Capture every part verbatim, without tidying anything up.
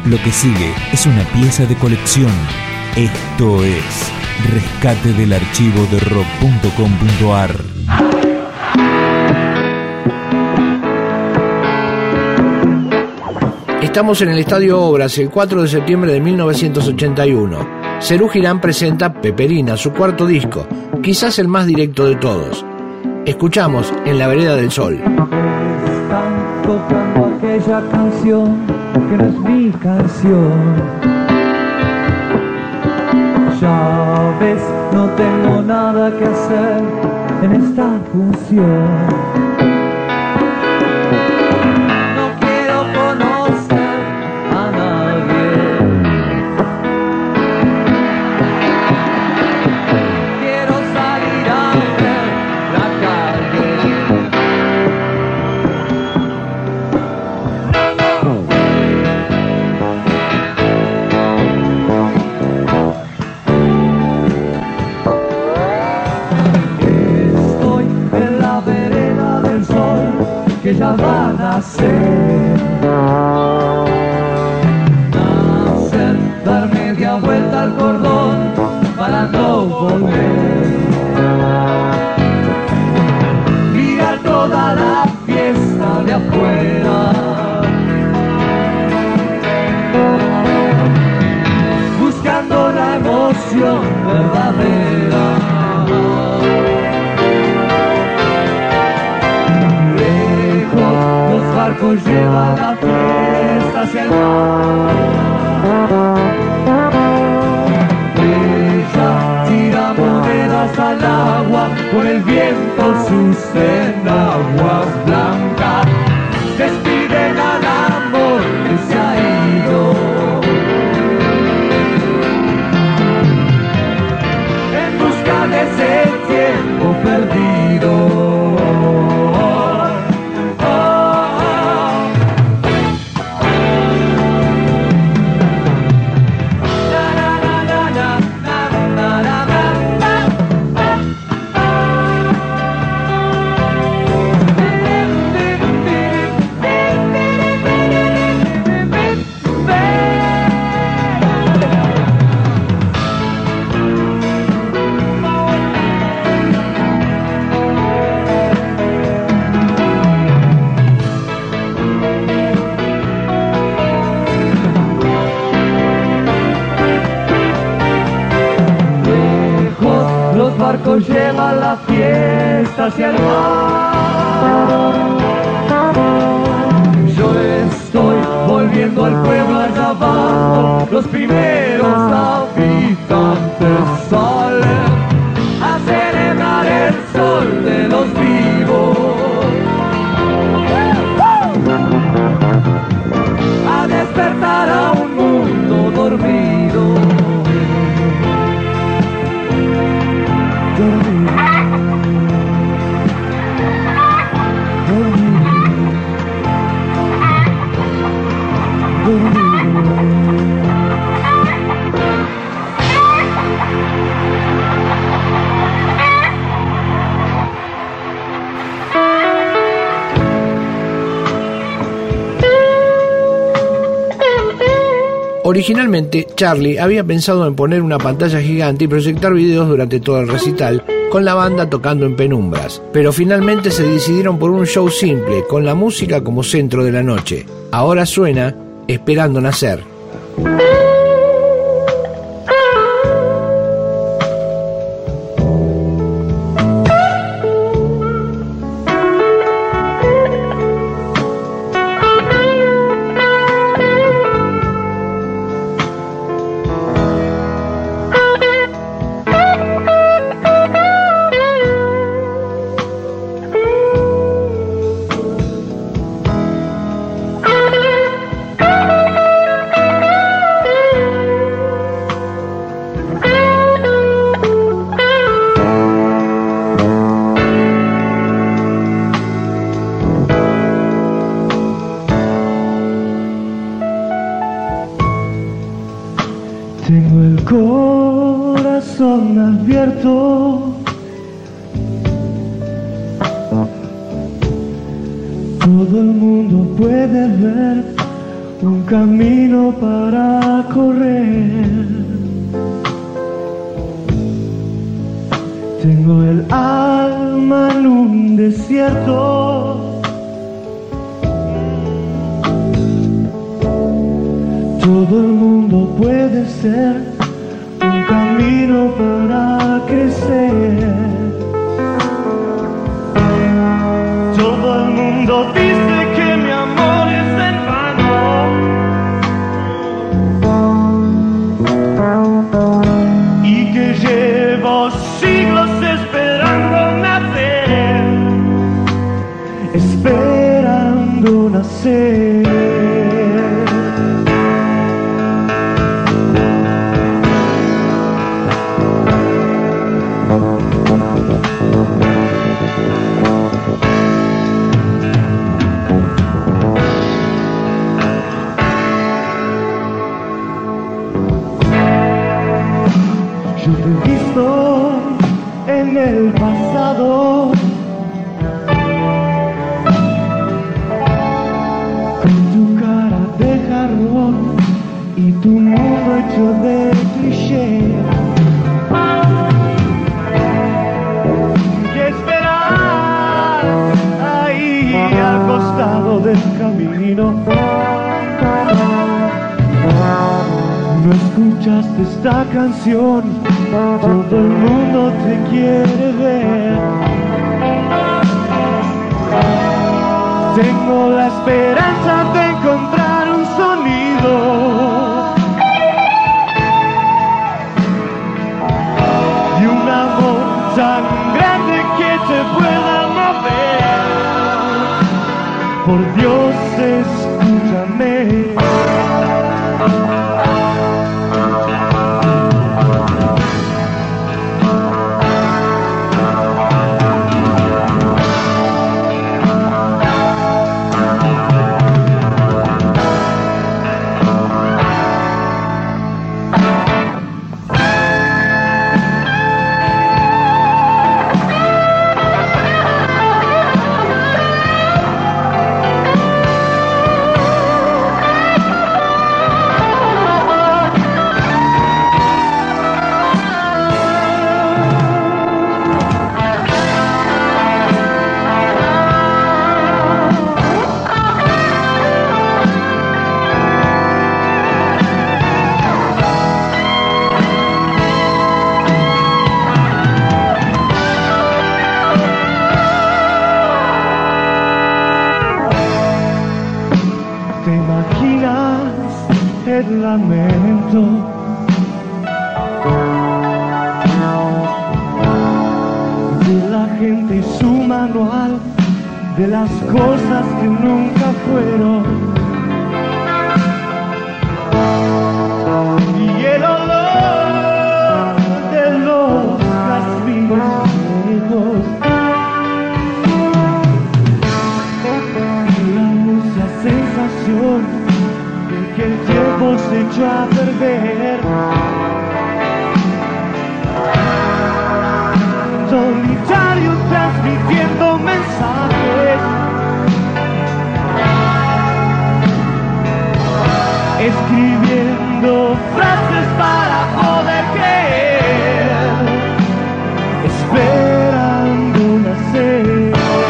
Lo que sigue es una pieza de colección. Esto es Rescate del archivo de rock punto com punto ar. Estamos en el Estadio Obras el cuatro de septiembre de mil novecientos ochenta y uno. Serú Girán presenta Peperina, su cuarto disco, quizás el más directo de todos. Escuchamos En la vereda del sol. Están tocando aquella canción que no es mi canción. Ya ves, no tengo nada que hacer en esta función. Que ya va a nacer, nacer, dar media vuelta al cordón para no volver, mirar toda la fiesta de afuera, buscando la emoción verdadera. Barcos llevan la fiesta hacia el mar. Ella tira monedas al agua, por el viento sus enaguas blancas despiden al amor que se ha ido. En busca de ese tiempo perdido. Lleva la fiesta hacia el mar. Yo estoy volviendo al pueblo allá abajo. Los primeros habitantes salen a celebrar el sol de los vivos, a despertar a un mundo dormido. Originalmente, Charlie había pensado en poner una pantalla gigante y proyectar videos durante todo el recital, con la banda tocando en penumbras, pero finalmente se decidieron por un show simple, con la música como centro de la noche. Ahora suena Esperando nacer. Tengo el corazón abierto, todo el mundo puede ver un camino para correr. Tengo el alma en un desierto. Todo el mundo puede ser un camino para crecer. Todo el mundo dice que mi amor es en vano y que llevo siglos esperando nacer, esperando nacer. Yo te he visto en el pasado, con tu cara de jarrón y tu mundo hecho de cliché. ¿Qué esperas ahí al costado del camino? ¿No escuchaste esta canción? Todo el mundo te quiere ver. Tengo la esperanza de encontrar un sonido y un amor tan grande que te pueda mover. Por Dios, escúchame. El lamento de la gente y su manual de las cosas que nunca fueron, y el olor de los jazmines viejos, la mucha sensación que el tiempo se echó a perder. Solitario transmitiendo mensajes, escribiendo frases para poder creer, esperando nacer.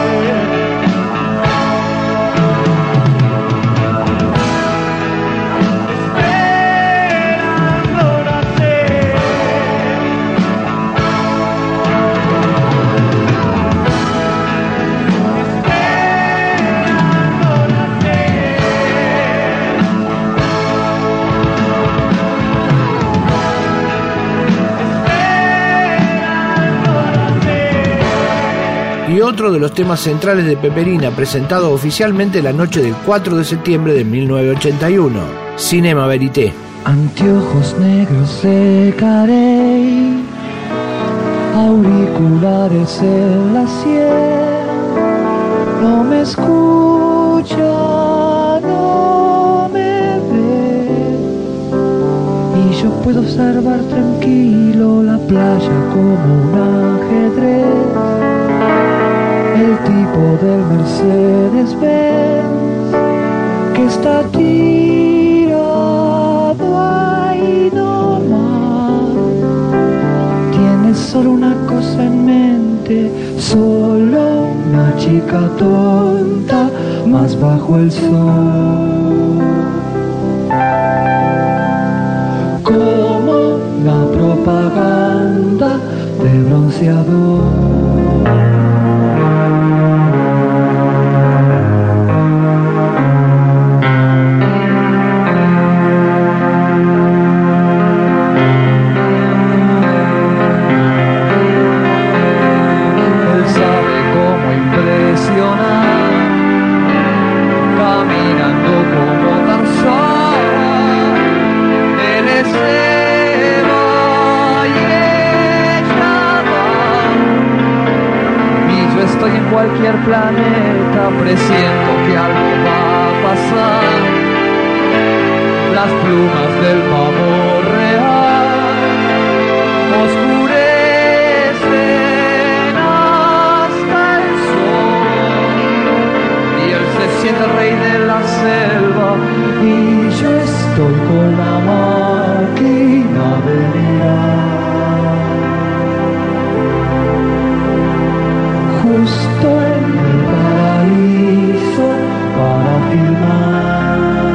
Y otro de los temas centrales de Peperina, presentado oficialmente la noche del cuatro de septiembre de mil novecientos ochenta y uno, Cinema Verité. Anteojos negros secaré, auriculares en la sien, no me escucha, no me ve, y yo puedo observar tranquilo la playa como un ajedrez. El tipo del Mercedes-Benz que está aquí gente, solo una chica tonta más bajo el sol. Como la propaganda de bronceador. Cualquier planeta presiento que algo va a pasar. Las plumas del pavo real oscurecen hasta el sol y él se siente rey de la selva y yo estoy con la máquina de mirar. Justo en el paraíso para filmar.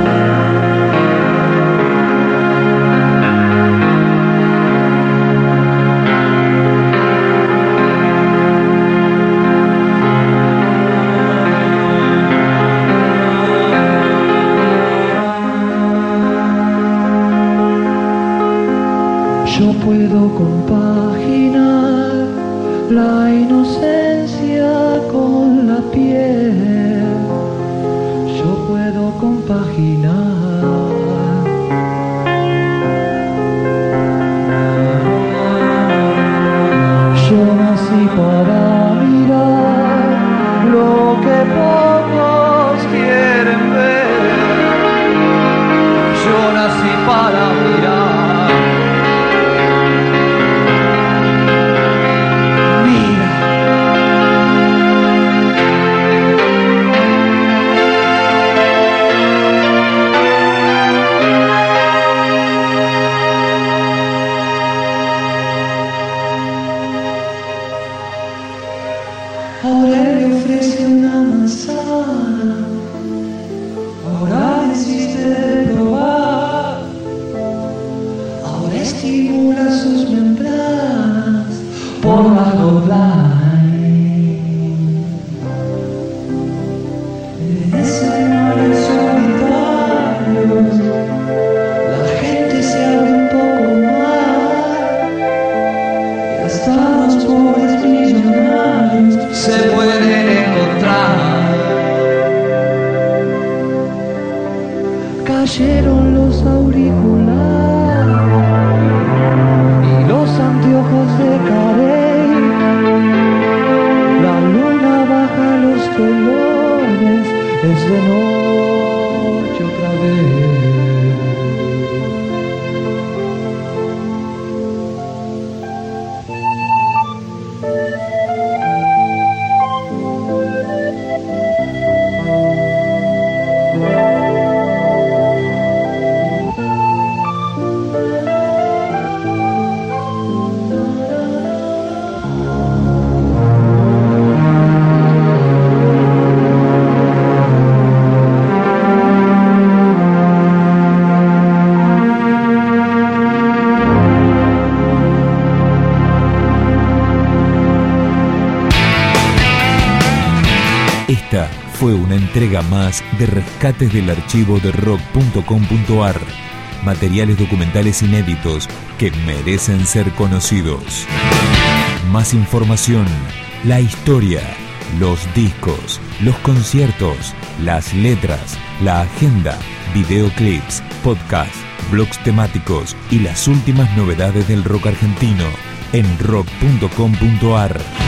Yo puedo compaginar la inocencia con la piel, yo puedo compaginar. Yo nací para mirar lo que pocos quieren ver. Yo nací para mirar. Ahora le ofrece una manzana, ahora insiste de probar, ahora estimula sus membranas por la Godline. En escenarios solitarios, la gente se abre un poco más y hasta los pobres millonarios se pueden encontrar. Cayeron los auriculares y los anteojos de Carey. La luna baja los colores, es de noche otra vez. Esta fue una entrega más de Rescates del Archivo de rock punto com punto ar. Materiales documentales inéditos que merecen ser conocidos. Más información, la historia, los discos, los conciertos, las letras, la agenda, videoclips, podcasts, blogs temáticos y las últimas novedades del rock argentino en rock punto com punto ar.